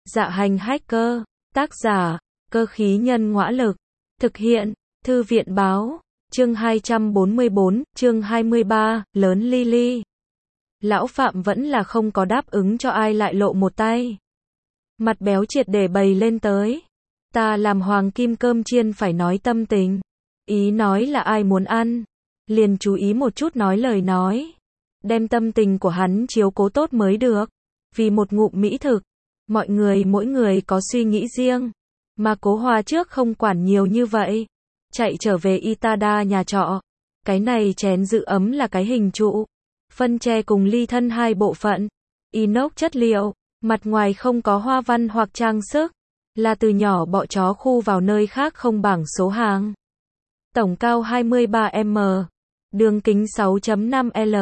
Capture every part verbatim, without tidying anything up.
Dạ hành hacker, tác giả, cơ khí nhân ngõa lực, thực hiện, thư viện báo, chương hai trăm bốn mươi bốn, chương hai mươi ba, lớn Lily. Lão Phạm vẫn là không có đáp ứng cho ai lại lộ một tay. Mặt béo triệt để bày lên tới. Ta làm hoàng kim cơm chiên phải nói tâm tình. Ý nói là ai muốn ăn, liền chú ý một chút nói lời nói. Đem tâm tình của hắn chiếu cố tốt mới được. Vì một ngụm mỹ thực, mọi người mỗi người có suy nghĩ riêng. Mà Cố Hoa trước không quản nhiều như vậy. Chạy trở về Itada nhà trọ. Cái này chén giữ ấm là cái hình trụ. Phân tre cùng ly thân hai bộ phận. Inox chất liệu, mặt ngoài không có hoa văn hoặc trang sức. Là từ nhỏ bọ chó khu vào nơi khác không bảng số hàng. Tổng cao hai mươi ba mi li mét. Đường kính sáu phẩy năm lô.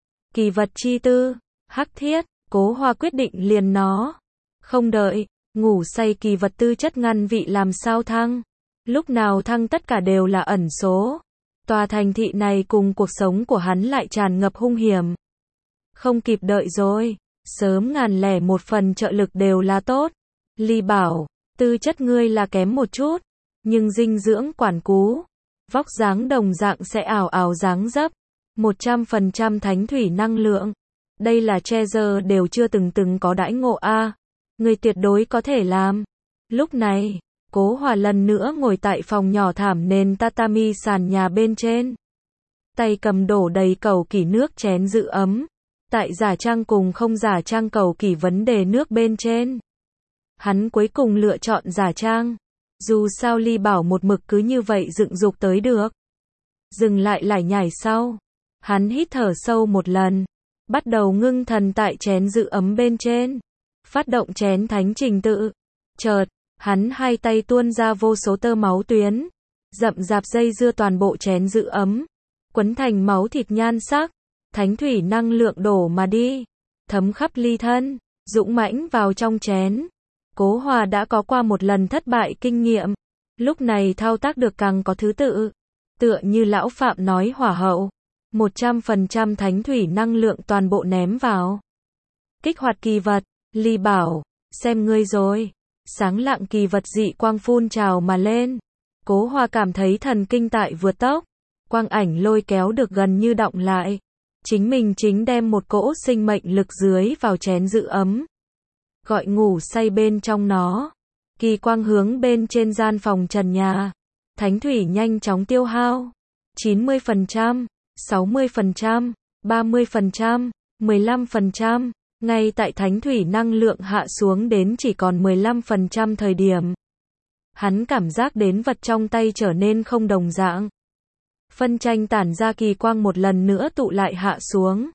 Kỳ vật chi tư, hắc thiết. Cố Hoa quyết định liền nó. Không đợi, ngủ say kỳ vật tư chất ngăn vị làm sao thăng. Lúc nào thăng tất cả đều là ẩn số. Tòa thành thị này cùng cuộc sống của hắn lại tràn ngập hung hiểm. Không kịp đợi rồi. Sớm ngàn lẻ một phần trợ lực đều là tốt. Ly bảo, tư chất ngươi là kém một chút. Nhưng dinh dưỡng quản cú. Vóc dáng đồng dạng sẽ ảo ảo dáng dấp. một trăm phần trăm thánh thủy năng lượng. Đây là Treasure đều chưa từng từng có đãi ngộ a. Người tuyệt đối có thể làm. Lúc này, Cố Hoa lần nữa ngồi tại phòng nhỏ thảm nền tatami sàn nhà bên trên. Tay cầm đổ đầy cầu kỷ nước chén giữ ấm. Tại giả trang cùng không giả trang cầu kỷ vấn đề nước bên trên. Hắn cuối cùng lựa chọn giả trang. Dù sao Ly bảo một mực cứ như vậy dựng dục tới được. Dừng lại lải nhải sau. Hắn hít thở sâu một lần. Bắt đầu ngưng thần tại chén giữ ấm bên trên. Phát động chén thánh trình tự. Chợt, hắn hai tay tuôn ra vô số tơ máu tuyến. Rậm rạp dây dưa toàn bộ chén giữ ấm. Quấn thành máu thịt nhan sắc. Thánh thủy năng lượng đổ mà đi. Thấm khắp ly thân. Dũng mãnh vào trong chén. Cố Hoa đã có qua một lần thất bại kinh nghiệm. Lúc này thao tác được càng có thứ tự. Tựa như lão Phạm nói hỏa hậu. một trăm phần trăm thánh thủy năng lượng toàn bộ ném vào. Kích hoạt kỳ vật. Ly bảo, xem ngươi rồi. Sáng lạng kỳ vật dị quang phun trào mà lên. Cố Hoa cảm thấy thần kinh tại vượt tốc. Quang ảnh lôi kéo được gần như đọng lại. Chính mình chính đem một cỗ sinh mệnh lực dưới vào chén giữ ấm. Gọi ngủ say bên trong nó. Kỳ quang hướng bên trên gian phòng trần nhà. Thánh thủy nhanh chóng tiêu hao. chín mươi phần trăm, sáu mươi phần trăm, ba mươi phần trăm, mười lăm phần trăm. Ngay tại thánh thủy năng lượng hạ xuống đến chỉ còn mười lăm phần trăm thời điểm. Hắn cảm giác đến vật trong tay trở nên không đồng dạng. Phân tranh tản ra kỳ quang một lần nữa tụ lại hạ xuống.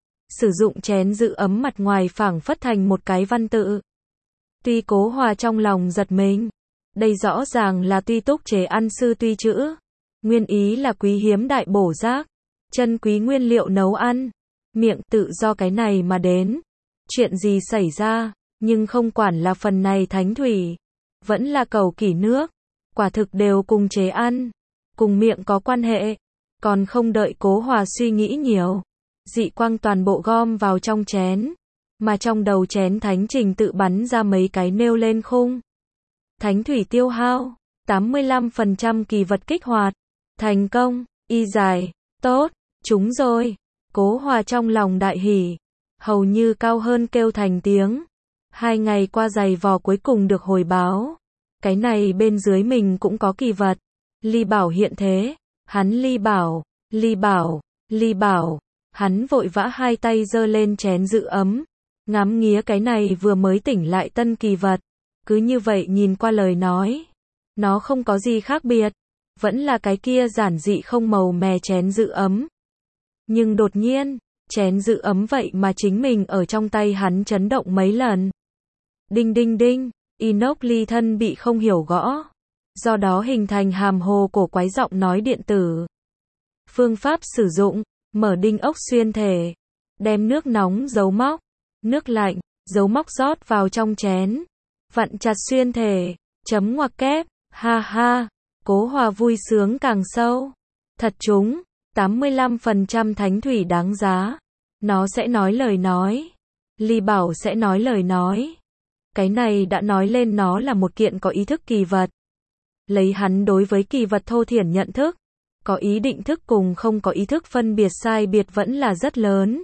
Sử dụng chén giữ ấm mặt ngoài phảng phất thành một cái văn tự. Tuy Cố Hoa trong lòng giật mình. Đây rõ ràng là tuy túc chế ăn sư tuy chữ. Nguyên ý là quý hiếm đại bổ giác. Chân quý nguyên liệu nấu ăn. Miệng tự do cái này mà đến. Chuyện gì xảy ra, nhưng không quản là phần này thánh thủy. Vẫn là cầu kỷ nước. Quả thực đều cùng chế ăn. Cùng miệng có quan hệ. Còn không đợi Cố Hoa suy nghĩ nhiều. Dị quang toàn bộ gom vào trong chén. Mà trong đầu chén thánh trình tự bắn ra mấy cái nêu lên khung. Thánh thủy tiêu hao. tám mươi lăm phần trăm kỳ vật kích hoạt. Thành công. Y dài. Tốt. Chúng rồi. Cố Hoa trong lòng đại hỉ. Hầu như cao hơn kêu thành tiếng. Hai ngày qua giày vò cuối cùng được hồi báo. Cái này bên dưới mình cũng có kỳ vật. Ly bảo hiện thế. Hắn Ly bảo. Ly bảo. Ly bảo. Hắn vội vã hai tay giơ lên chén giữ ấm. Ngắm nghía cái này vừa mới tỉnh lại tân kỳ vật. Cứ như vậy nhìn qua lời nói. Nó không có gì khác biệt. Vẫn là cái kia giản dị không màu mè chén giữ ấm. Nhưng đột nhiên, chén giữ ấm vậy mà chính mình ở trong tay hắn chấn động mấy lần. Đinh đinh đinh, inox ly thân bị không hiểu gõ. Do đó hình thành hàm hồ cổ quái giọng nói điện tử. Phương pháp sử dụng, mở đinh ốc xuyên thể. Đem nước nóng giấu móc. Nước lạnh, giấu móc rót vào trong chén. Vặn chặt xuyên thể. Chấm ngoặc kép. Ha ha. Cố Hoa vui sướng càng sâu. Thật chúng. tám mươi lăm phần trăm thánh thủy đáng giá. Nó sẽ nói lời nói. Ly bảo sẽ nói lời nói. Cái này đã nói lên nó là một kiện có ý thức kỳ vật. Lấy hắn đối với kỳ vật thô thiển nhận thức, có ý định thức cùng không có ý thức phân biệt sai biệt vẫn là rất lớn.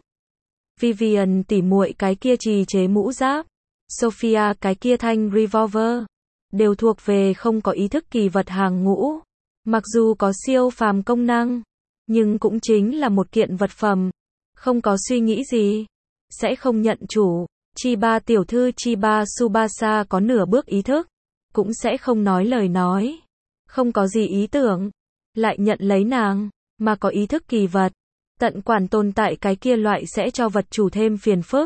Vivian tỉ muội cái kia trì chế mũ giáp, Sophia cái kia thanh revolver, đều thuộc về không có ý thức kỳ vật hàng ngũ. Mặc dù có siêu phàm công năng, nhưng cũng chính là một kiện vật phẩm, không có suy nghĩ gì, sẽ không nhận chủ. Chiba tiểu thư Chiba Tsubasa có nửa bước ý thức, cũng sẽ không nói lời nói, không có gì ý tưởng, lại nhận lấy nàng, mà có ý thức kỳ vật. Tận quản tồn tại cái kia loại sẽ cho vật chủ thêm phiền phức.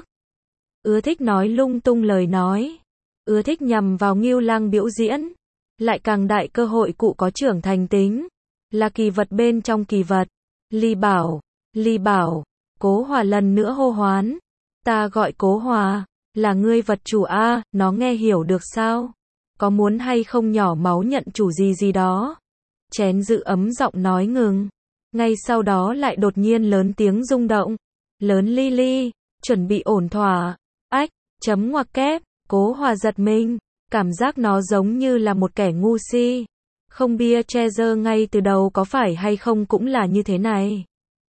Ưa thích nói lung tung lời nói, ưa thích nhằm vào Ngưu Lang biểu diễn, lại càng đại cơ hội cụ có trưởng thành tính, là kỳ vật bên trong kỳ vật. Ly Bảo, Ly Bảo, Cố Hòa lần nữa hô hoán. Ta gọi Cố Hòa, là ngươi vật chủ a, nó nghe hiểu được sao? Có muốn hay không nhỏ máu nhận chủ gì gì đó? Chén giữ ấm giọng nói ngừng. Ngay sau đó lại đột nhiên lớn tiếng rung động. Lớn Lily, chuẩn bị ổn thỏa. Ách, chấm ngoặc kép, Cố Hòa giật mình, cảm giác nó giống như là một kẻ ngu si. Không bia Treasure ngay từ đầu có phải hay không cũng là như thế này.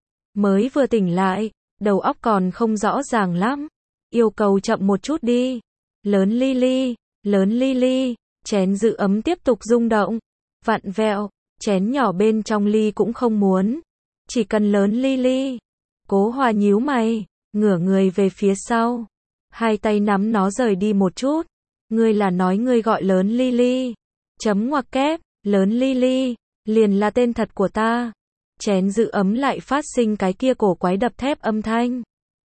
Mới vừa tỉnh lại, đầu óc còn không rõ ràng lắm. Yêu cầu chậm một chút đi. Lớn Lily, lớn Lily, chén giữ ấm tiếp tục rung động. Vặn vẹo, chén nhỏ bên trong ly cũng không muốn. Chỉ cần lớn Lily. Cố Hòa nhíu mày, ngửa người về phía sau. Hai tay nắm nó rời đi một chút. Ngươi là nói ngươi gọi lớn Lily. Chấm ngoặc kép, lớn Lily, liền là tên thật của ta. Chén giữ ấm lại phát sinh cái kia cổ quái đập thép âm thanh.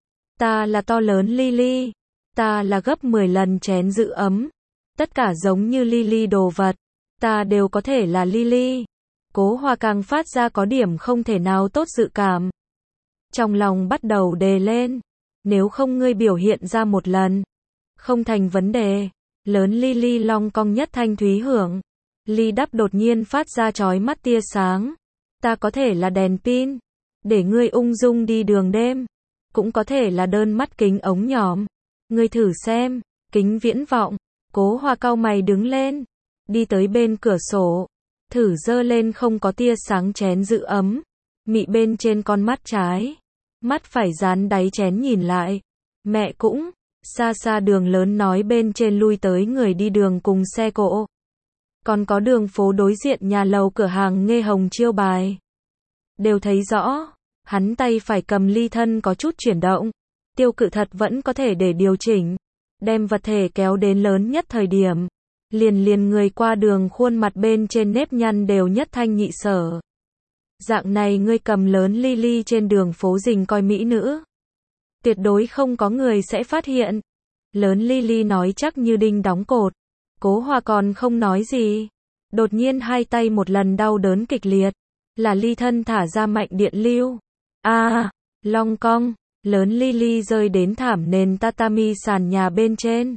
Ta là to lớn Lily. Ta là gấp mười lần chén giữ ấm. Tất cả giống như Lily đồ vật. Ta đều có thể là Lily. Cố Hòa càng phát ra có điểm không thể nào tốt dự cảm. Trong lòng bắt đầu đề lên. Nếu không ngươi biểu hiện ra một lần. Không thành vấn đề. Lớn Lily long cong nhất thanh thúy hưởng. Ly đắp đột nhiên phát ra chói mắt tia sáng. Ta có thể là đèn pin. Để ngươi ung dung đi đường đêm. Cũng có thể là đơn mắt kính ống nhòm. Ngươi thử xem. Kính viễn vọng. Cố Hòa cau mày đứng lên. Đi tới bên cửa sổ. Thử dơ lên không có tia sáng chén giữ ấm. Mị bên trên con mắt trái. Mắt phải dán đáy chén nhìn lại. Mẹ cũng. Xa xa đường lớn nói bên trên lui tới người đi đường cùng xe cộ. Còn có đường phố đối diện nhà lầu cửa hàng nghe hồng chiêu bài. Đều thấy rõ. Hắn tay phải cầm ly thân có chút chuyển động. Tiêu cự thật vẫn có thể để điều chỉnh. Đem vật thể kéo đến lớn nhất thời điểm. Liền liền người qua đường khuôn mặt bên trên nếp nhăn đều nhất thanh nhị sở. Dạng này ngươi cầm lớn Lily trên đường phố rình coi mỹ nữ. Tuyệt đối không có người sẽ phát hiện. Lớn Lily nói chắc như đinh đóng cột. Cố Hòa còn không nói gì. Đột nhiên hai tay một lần đau đớn kịch liệt. Là ly thân thả ra mạnh điện lưu. A, à, long cong. Lớn Lily rơi đến thảm nền tatami sàn nhà bên trên.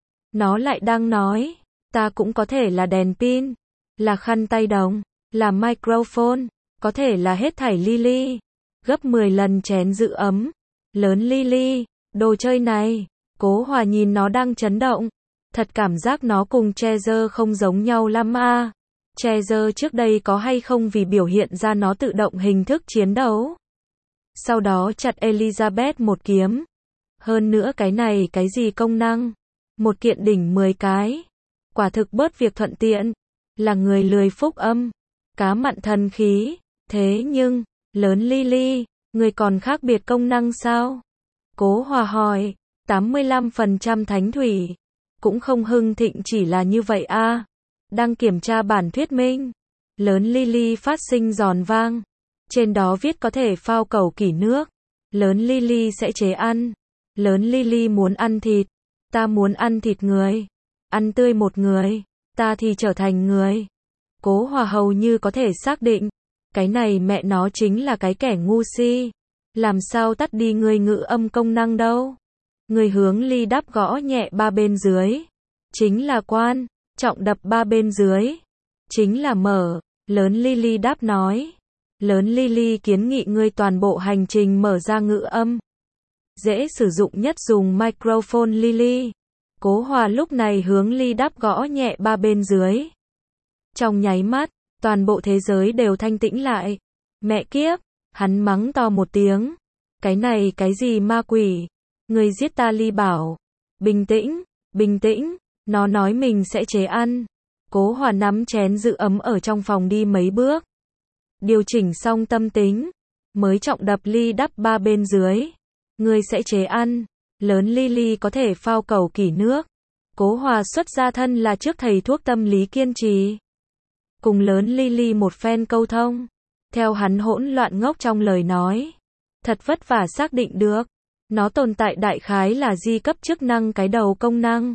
Nó lại đang nói. Ta cũng có thể là đèn pin. Là khăn tay đồng. Là microphone. Có thể là hết thảy Lily. Gấp mười lần chén giữ ấm. Lớn Lily. Đồ chơi này. Cố Hòa nhìn nó đang chấn động. Thật cảm giác nó cùng Treasure không giống nhau lắm a. À. Treasure trước đây có hay không vì biểu hiện ra nó tự động hình thức chiến đấu. Sau đó chặt Elizabeth một kiếm. Hơn nữa cái này cái gì công năng. Một kiện đỉnh mười cái. Quả thực bớt việc thuận tiện. Là người lười phúc âm. Cá mặn thần khí. Thế nhưng, lớn Lily, người còn khác biệt công năng sao? Cố Hòa hỏi. tám mươi lăm phần trăm thánh thủy. Cũng không hưng thịnh chỉ là như vậy a. À. Đang kiểm tra bản thuyết minh. Lớn Lily phát sinh giòn vang. Trên đó viết có thể phao cầu kỷ nước. Lớn Lily sẽ chế ăn. Lớn Lily muốn ăn thịt. Ta muốn ăn thịt người. Ăn tươi một người. Ta thì trở thành người. Cố Hòa hầu như có thể xác định. Cái này mẹ nó chính là cái kẻ ngu si. Làm sao tắt đi người ngữ âm công năng đâu. Người hướng ly đáp gõ nhẹ ba bên dưới. Chính là quan. Trọng đập ba bên dưới. Chính là mở. Lớn Lily đáp nói. Lớn Lily kiến nghị ngươi toàn bộ hành trình mở ra ngữ âm. Dễ sử dụng nhất dùng microphone Lily. Cố Hòa lúc này hướng ly đắp gõ nhẹ ba bên dưới. Trong nháy mắt, toàn bộ thế giới đều thanh tĩnh lại. Mẹ kiếp, hắn mắng to một tiếng. Cái này cái gì ma quỷ? Người giết ta Ly bảo. Bình tĩnh, bình tĩnh, nó nói mình sẽ chế ăn. Cố Hòa nắm chén giữ ấm ở trong phòng đi mấy bước. Điều chỉnh xong tâm tính, mới trọng đập ly đắp ba bên dưới. Người sẽ chế ăn. Lớn Lily có thể phao cầu kỳ nước. Cố Hòa xuất ra thân là trước thầy thuốc tâm lý kiên trì. Cùng lớn Lily một phen câu thông. Theo hắn hỗn loạn ngốc trong lời nói. Thật vất vả xác định được. Nó tồn tại đại khái là di cấp chức năng cái đầu công năng.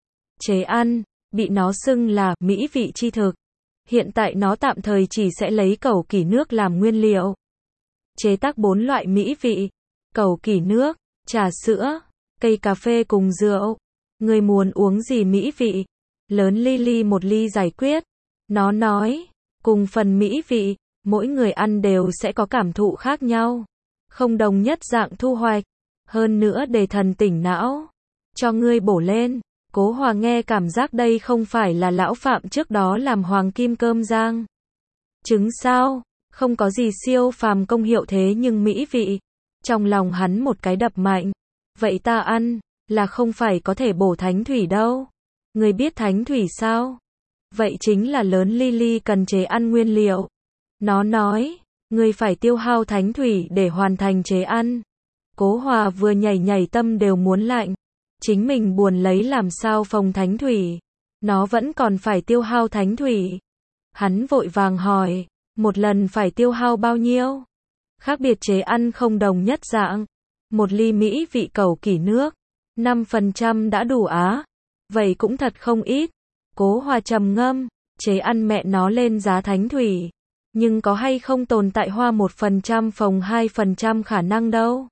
Chế ăn, bị nó xưng là mỹ vị chi thực. Hiện tại nó tạm thời chỉ sẽ lấy cẩu kỷ nước làm nguyên liệu. Chế tác bốn loại mỹ vị. Cẩu kỷ nước, trà sữa, cây cà phê cùng rượu. Người muốn uống gì mỹ vị? Lớn Lily một ly giải quyết. Nó nói, cùng phần mỹ vị, mỗi người ăn đều sẽ có cảm thụ khác nhau. Không đồng nhất dạng thu hoạch. Hơn nữa để thần tỉnh não. Cho ngươi bổ lên. Cố Hòa nghe cảm giác đây không phải là lão Phạm trước đó làm hoàng kim cơm rang. Trứng sao? Không có gì siêu phàm công hiệu thế nhưng mỹ vị. Trong lòng hắn một cái đập mạnh. Vậy ta ăn, là không phải có thể bổ thánh thủy đâu. Người biết thánh thủy sao? Vậy chính là lớn Lily cần chế ăn nguyên liệu. Nó nói, người phải tiêu hao thánh thủy để hoàn thành chế ăn. Cố Hòa vừa nhảy nhảy tâm đều muốn lạnh. Chính mình buồn lấy làm sao phòng thánh thủy. Nó vẫn còn phải tiêu hao thánh thủy. Hắn vội vàng hỏi, một lần phải tiêu hao bao nhiêu? Khác biệt chế ăn không đồng nhất dạng. Một ly mỹ vị cẩu kỷ nước, năm phần trăm đã đủ á. Vậy cũng thật không ít. Cố Hòa trầm ngâm, chế ăn mẹ nó lên giá thánh thủy. Nhưng có hay không tồn tại hoa một phần trăm phòng hai phần trăm khả năng đâu.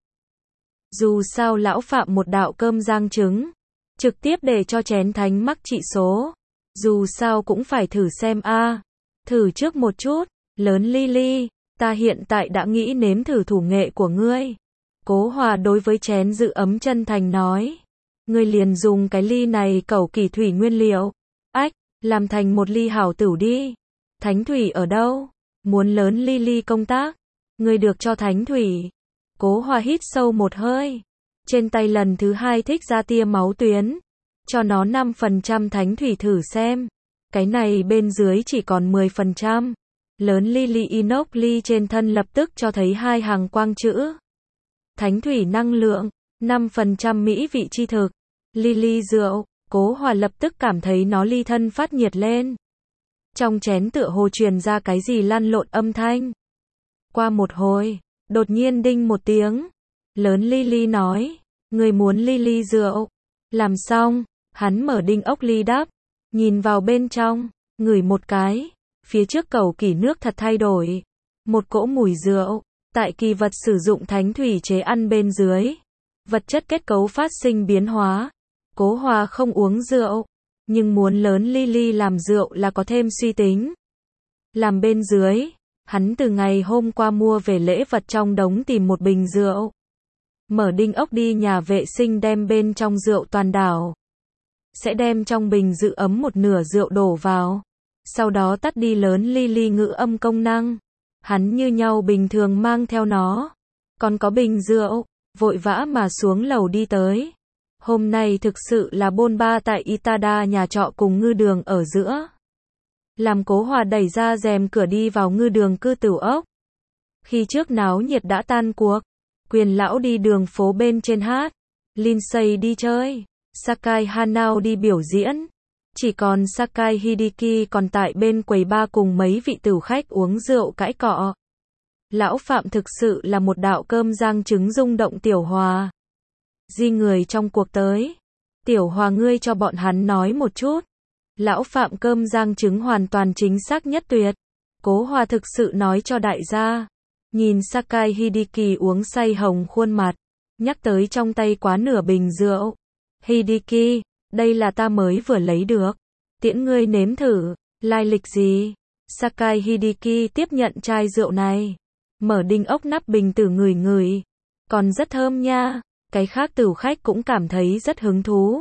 Dù sao lão Phạm một đạo cơm rang trứng. Trực tiếp để cho chén thánh mắc trị số. Dù sao cũng phải thử xem a. À. Thử trước một chút. Lớn Lily, ta hiện tại đã nghĩ nếm thử thủ nghệ của ngươi. Cố Hòa đối với chén giữ ấm chân thành nói. Ngươi liền dùng cái ly này cẩu kỷ thủy nguyên liệu. Ách, làm thành một ly hảo tửu đi. Thánh thủy ở đâu? Muốn lớn Lily công tác. Ngươi được cho thánh thủy. Cố Hòa hít sâu một hơi. Trên tay lần thứ hai thích ra tia máu tuyến. Cho nó năm phần trăm thánh thủy thử xem. Cái này bên dưới chỉ còn mười phần trăm. Lớn Lily inox ly trên thân lập tức cho thấy hai hàng quang chữ. Thánh thủy năng lượng, năm phần trăm mỹ vị chi thực. Lily rượu, Cố Hòa lập tức cảm thấy nó ly thân phát nhiệt lên. Trong chén tựa hồ truyền ra cái gì lăn lộn âm thanh. Qua một hồi, đột nhiên đinh một tiếng. Lớn Lily nói, người muốn Lily rượu. Làm xong, hắn mở đinh ốc ly đắp. Nhìn vào bên trong, ngửi một cái. Phía trước cẩu kỷ nước thật thay đổi. Một cỗ mùi rượu. Tại kỳ vật sử dụng thánh thủy chế ăn bên dưới. Vật chất kết cấu phát sinh biến hóa. Cố Hòa không uống rượu. Nhưng muốn lớn Lily làm rượu là có thêm suy tính. Làm bên dưới. Hắn từ ngày hôm qua mua về lễ vật trong đống tìm một bình rượu. Mở đinh ốc đi nhà vệ sinh đem bên trong rượu toàn đảo. Sẽ đem trong bình giữ ấm một nửa rượu đổ vào. Sau đó tắt đi lớn Lily ngữ âm công năng. Hắn như nhau bình thường mang theo nó. Còn có bình rượu, vội vã mà xuống lầu đi tới. Hôm nay thực sự là bôn ba tại Itada nhà trọ cùng ngư đường ở giữa. Làm Cố Hòa đẩy ra rèm cửa đi vào ngư đường cư tửu ốc. Khi trước náo nhiệt đã tan cuộc. Quyền lão đi đường phố bên trên hát. Lindsay đi chơi. Sakai Hanao đi biểu diễn. Chỉ còn Sakai Hideki còn tại bên quầy bar cùng mấy vị tửu khách uống rượu cãi cọ. Lão Phạm thực sự là một đạo cơm rang trứng rung động Tiểu Hòa. Di người trong cuộc tới. Tiểu Hòa ngươi cho bọn hắn nói một chút. Lão Phạm cơm rang trứng hoàn toàn chính xác nhất tuyệt. Cố Hòa thực sự nói cho đại gia. Nhìn Sakai Hideki uống say hồng khuôn mặt. Nhắc tới trong tay quá nửa bình rượu. Hideki, đây là ta mới vừa lấy được. Tiễn ngươi nếm thử. Lai lịch gì? Sakai Hideki tiếp nhận chai rượu này. Mở đinh ốc nắp bình tử ngửi ngửi. Còn rất thơm nha. Cái khác tửu khách cũng cảm thấy rất hứng thú.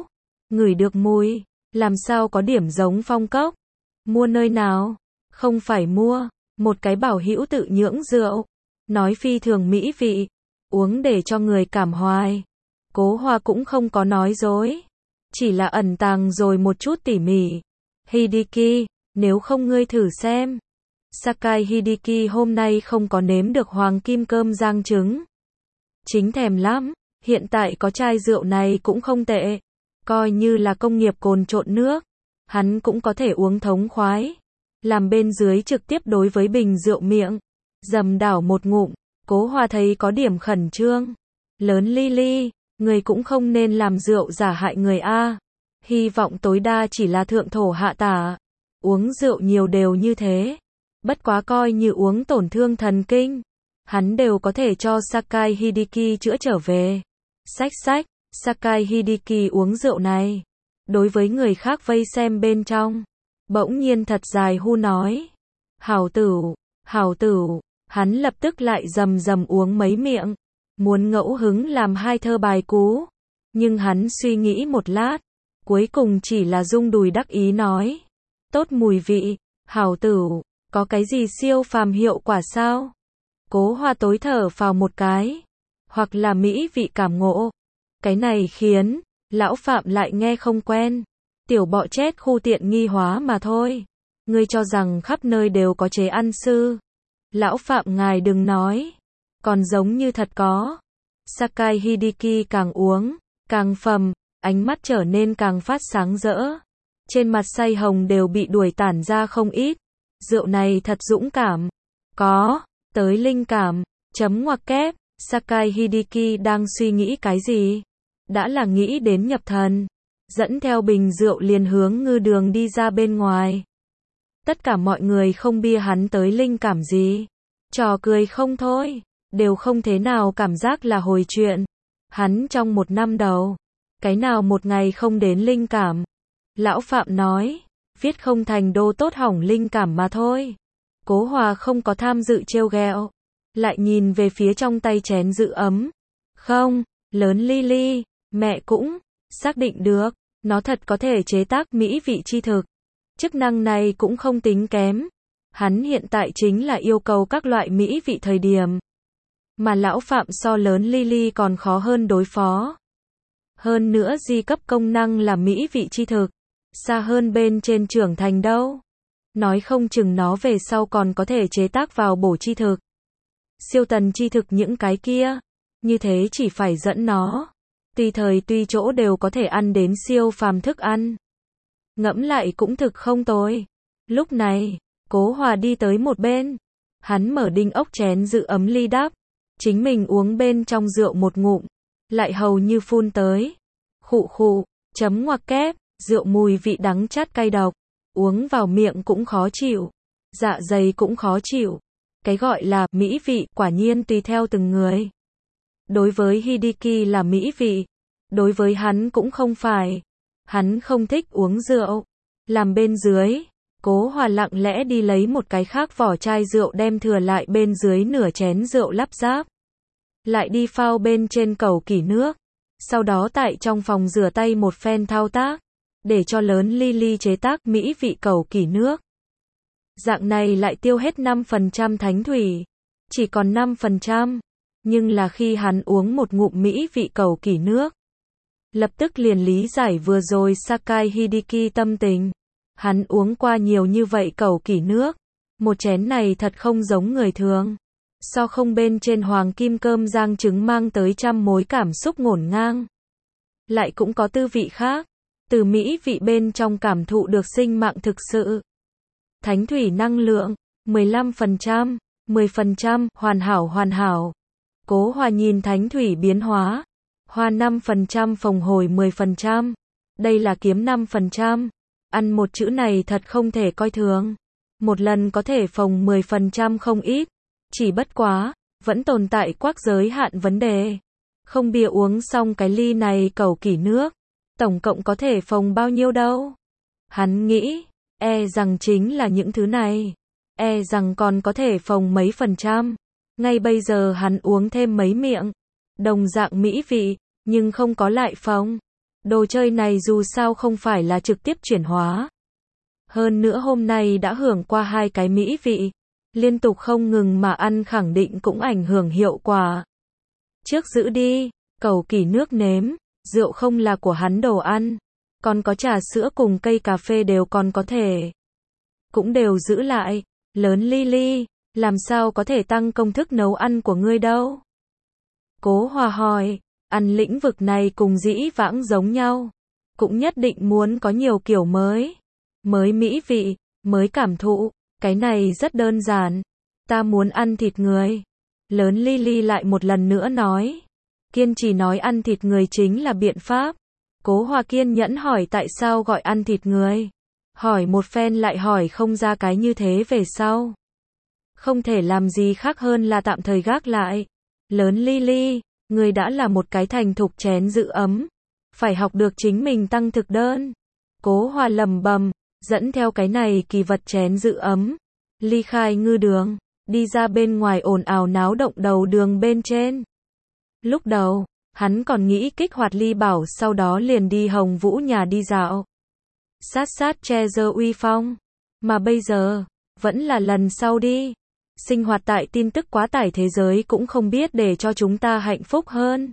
ngửi được mùi, làm sao có điểm giống phong cốc. Mua nơi nào? Không phải mua, một cái bảo hữu tự nhưỡng rượu, nói phi thường mỹ vị, uống để cho người cảm hoài. Cố Hoa cũng không có nói dối, chỉ là ẩn tàng rồi một chút tỉ mỉ. Hideki, nếu không ngươi thử xem. Sakai Hideki hôm nay không có nếm được hoàng kim cơm rang trứng. Chính thèm lắm, hiện tại có chai rượu này cũng không tệ. Coi như là công nghiệp cồn trộn nước, hắn cũng có thể uống thống khoái. Làm bên dưới trực tiếp đối với bình rượu miệng, dầm đảo một ngụm. Cố Hoa thấy có điểm khẩn trương. Lớn Lily, người cũng không nên làm rượu giả hại người a. Hy vọng tối đa chỉ là thượng thổ hạ tả. Uống rượu nhiều đều như thế. Bất quá coi như uống tổn thương thần kinh, hắn đều có thể cho Sakai Hideki chữa trở về. Xách xách, Sakai Hideki uống rượu này. Đối với người khác vây xem bên trong, bỗng nhiên thật dài hu nói. Hảo tửu, hảo tửu, hắn lập tức lại rầm rầm uống mấy miệng. Muốn ngẫu hứng làm hai thơ bài cú. Nhưng hắn suy nghĩ một lát, cuối cùng chỉ là rung đùi đắc ý nói. Tốt mùi vị, hảo tửu, có cái gì siêu phàm hiệu quả sao? Cố Hoa tối thở vào một cái. Hoặc là mỹ vị cảm ngộ. Cái này khiến lão Phạm lại nghe không quen. Tiểu bọ chết khu tiện nghi hóa mà thôi. Ngươi cho rằng khắp nơi đều có chế ăn sư. Lão Phạm ngài đừng nói. Còn giống như thật có. Sakai Hideki càng uống, càng phầm, ánh mắt trở nên càng phát sáng rỡ. Trên mặt say hồng đều bị đuổi tản ra không ít. Rượu này thật dũng cảm. Có, tới linh cảm, chấm ngoặc kép, Sakai Hideki đang suy nghĩ cái gì? Đã là nghĩ đến nhập thần. Dẫn theo bình rượu liền hướng ngư đường đi ra bên ngoài. Tất cả mọi người không bia hắn tới linh cảm gì. Trò cười không thôi. Đều không thế nào cảm giác là hồi chuyện. Hắn trong một năm đầu, cái nào một ngày không đến linh cảm. Lão Phạm nói, viết không thành đô tốt hỏng linh cảm mà thôi. Cố Hòa không có tham dự trêu ghẹo, lại nhìn về phía trong tay chén giữ ấm. Không, lớn Lily, mẹ cũng xác định được, nó thật có thể chế tác mỹ vị chi thực. Chức năng này cũng không tính kém. Hắn hiện tại chính là yêu cầu các loại mỹ vị thời điểm. Mà lão Phạm so lớn Lily còn khó hơn đối phó. Hơn nữa di cấp công năng là mỹ vị chi thực. Xa hơn bên trên trưởng thành đâu. Nói không chừng nó về sau còn có thể chế tác vào bổ chi thực. Siêu tần chi thực những cái kia. Như thế chỉ phải dẫn nó. Tùy thời tùy chỗ đều có thể ăn đến siêu phàm thức ăn. Ngẫm lại cũng thực không tồi. Lúc này, Cố Hòa đi tới một bên. Hắn mở đinh ốc chén giữ ấm ly đắp. Chính mình uống bên trong rượu một ngụm. Lại hầu như phun tới. Khụ khụ, chấm ngoặc kép, rượu mùi vị đắng chát cay độc. Uống vào miệng cũng khó chịu. Dạ dày cũng khó chịu. Cái gọi là mỹ vị quả nhiên tùy theo từng người. Đối với Hideki là mỹ vị. Đối với hắn cũng không phải. Hắn không thích uống rượu. Làm bên dưới, Cố Hòa lặng lẽ đi lấy một cái khác vỏ chai rượu đem thừa lại bên dưới nửa chén rượu lắp ráp. Lại đi phao bên trên cầu kỷ nước. Sau đó tại trong phòng rửa tay một phen thao tác. Để cho lớn Lily chế tác mỹ vị cầu kỷ nước. Dạng này lại tiêu hết năm phần trăm thánh thủy. Chỉ còn năm phần trăm. Nhưng là khi hắn uống một ngụm mỹ vị cầu kỷ nước. Lập tức liền lý giải vừa rồi Sakai Hideki tâm tình. Hắn uống qua nhiều như vậy cầu kỷ nước. Một chén này thật không giống người thường. So không bên trên hoàng kim cơm rang trứng mang tới trăm mối cảm xúc ngổn ngang. Lại cũng có tư vị khác. Từ mỹ vị bên trong cảm thụ được sinh mạng thực sự. Thánh thủy năng lượng, mười lăm phần trăm, mười phần trăm, hoàn hảo hoàn hảo. Cố Hòa nhìn thánh thủy biến hóa. Hoa năm phần trăm phồng hồi mười phần trăm. Đây là kiếm năm phần trăm. Ăn một chữ này thật không thể coi thường. Một lần có thể phồng mười phần trăm không ít. Chỉ bất quá, vẫn tồn tại quắc giới hạn vấn đề. Không bia uống xong cái ly này cầu kỷ nước. Tổng cộng có thể phồng bao nhiêu đâu. Hắn nghĩ, e rằng chính là những thứ này. E rằng còn có thể phồng mấy phần trăm. Ngay bây giờ hắn uống thêm mấy miệng. Đồng dạng mỹ vị, nhưng không có lại phồng. Đồ chơi này dù sao không phải là trực tiếp chuyển hóa. Hơn nữa hôm nay đã hưởng qua hai cái mỹ vị. Liên tục không ngừng mà ăn khẳng định cũng ảnh hưởng hiệu quả. Trước giữ đi, cầu kỳ nước nếm, rượu không là của hắn đồ ăn. Còn có trà sữa cùng cây cà phê đều còn có thể. Cũng đều giữ lại. Lớn Lily, làm sao có thể tăng công thức nấu ăn của ngươi đâu? Cố Hòa hỏi, ăn lĩnh vực này cùng dĩ vãng giống nhau. Cũng nhất định muốn có nhiều kiểu mới. Mới mỹ vị, mới cảm thụ. Cái này rất đơn giản. Ta muốn ăn thịt người. Lớn Lily lại một lần nữa nói. Kiên trì nói ăn thịt người chính là biện pháp. Cố Hòa kiên nhẫn hỏi tại sao gọi ăn thịt người. Hỏi một phen lại hỏi không ra cái như thế về sau. Không thể làm gì khác hơn là tạm thời gác lại. Lớn Lily, người đã là một cái thành thục chén giữ ấm. Phải học được chính mình tăng thực đơn. Cố Hòa lầm bầm, dẫn theo cái này kỳ vật chén giữ ấm. Ly khai ngư đường, đi ra bên ngoài ồn ào náo động đầu đường bên trên. Lúc đầu, hắn còn nghĩ kích hoạt Ly Bảo sau đó liền đi Hồng Vũ nhà đi dạo. Sát sát che giơ uy phong. Mà bây giờ, vẫn là lần sau đi. Sinh hoạt tại tin tức quá tải thế giới cũng không biết để cho chúng ta hạnh phúc hơn.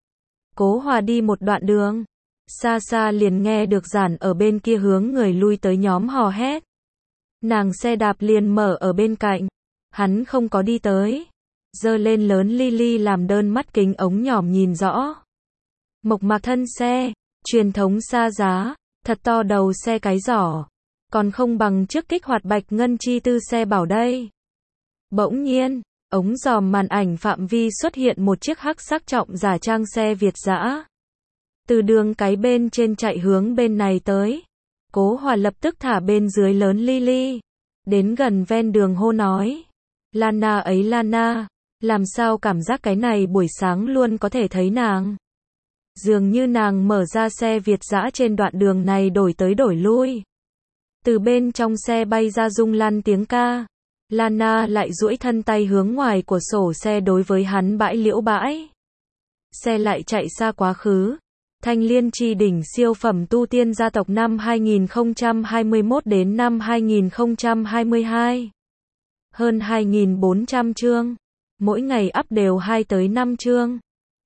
Cố Hòa đi một đoạn đường. Xa xa liền nghe được Giản ở bên kia hướng người lui tới nhóm hò hét. Nàng xe đạp liền mở ở bên cạnh. Hắn không có đi tới. Giơ lên Lớn Lily làm đơn mắt kính ống nhòm nhìn rõ. Mộc mạc thân xe, truyền thống xa giá, thật to đầu xe cái giỏ. Còn không bằng trước kích hoạt bạch ngân chi tư xe bảo đây. Bỗng nhiên, ống dòm màn ảnh phạm vi xuất hiện một chiếc hắc sắc trọng giả trang xe Việt dã. Từ đường cái bên trên chạy hướng bên này tới. Cố Hòa lập tức thả bên dưới Lớn Lily. Đến gần ven đường hô nói. Lana ấy Lana, làm sao cảm giác cái này buổi sáng luôn có thể thấy nàng. Dường như nàng mở ra xe Việt dã trên đoạn đường này đổi tới đổi lui. Từ bên trong xe bay ra rung lăn tiếng ca. Lana lại duỗi thân tay hướng ngoài của sổ xe đối với hắn bãi liễu bãi. Xe lại chạy xa quá khứ. Thanh Liên Chi đỉnh siêu phẩm tu tiên gia tộc năm hai nghìn không trăm hai mươi mốt đến năm hai nghìn không trăm hai mươi hai. Hơn hai nghìn bốn trăm chương. Mỗi ngày up đều hai tới năm chương.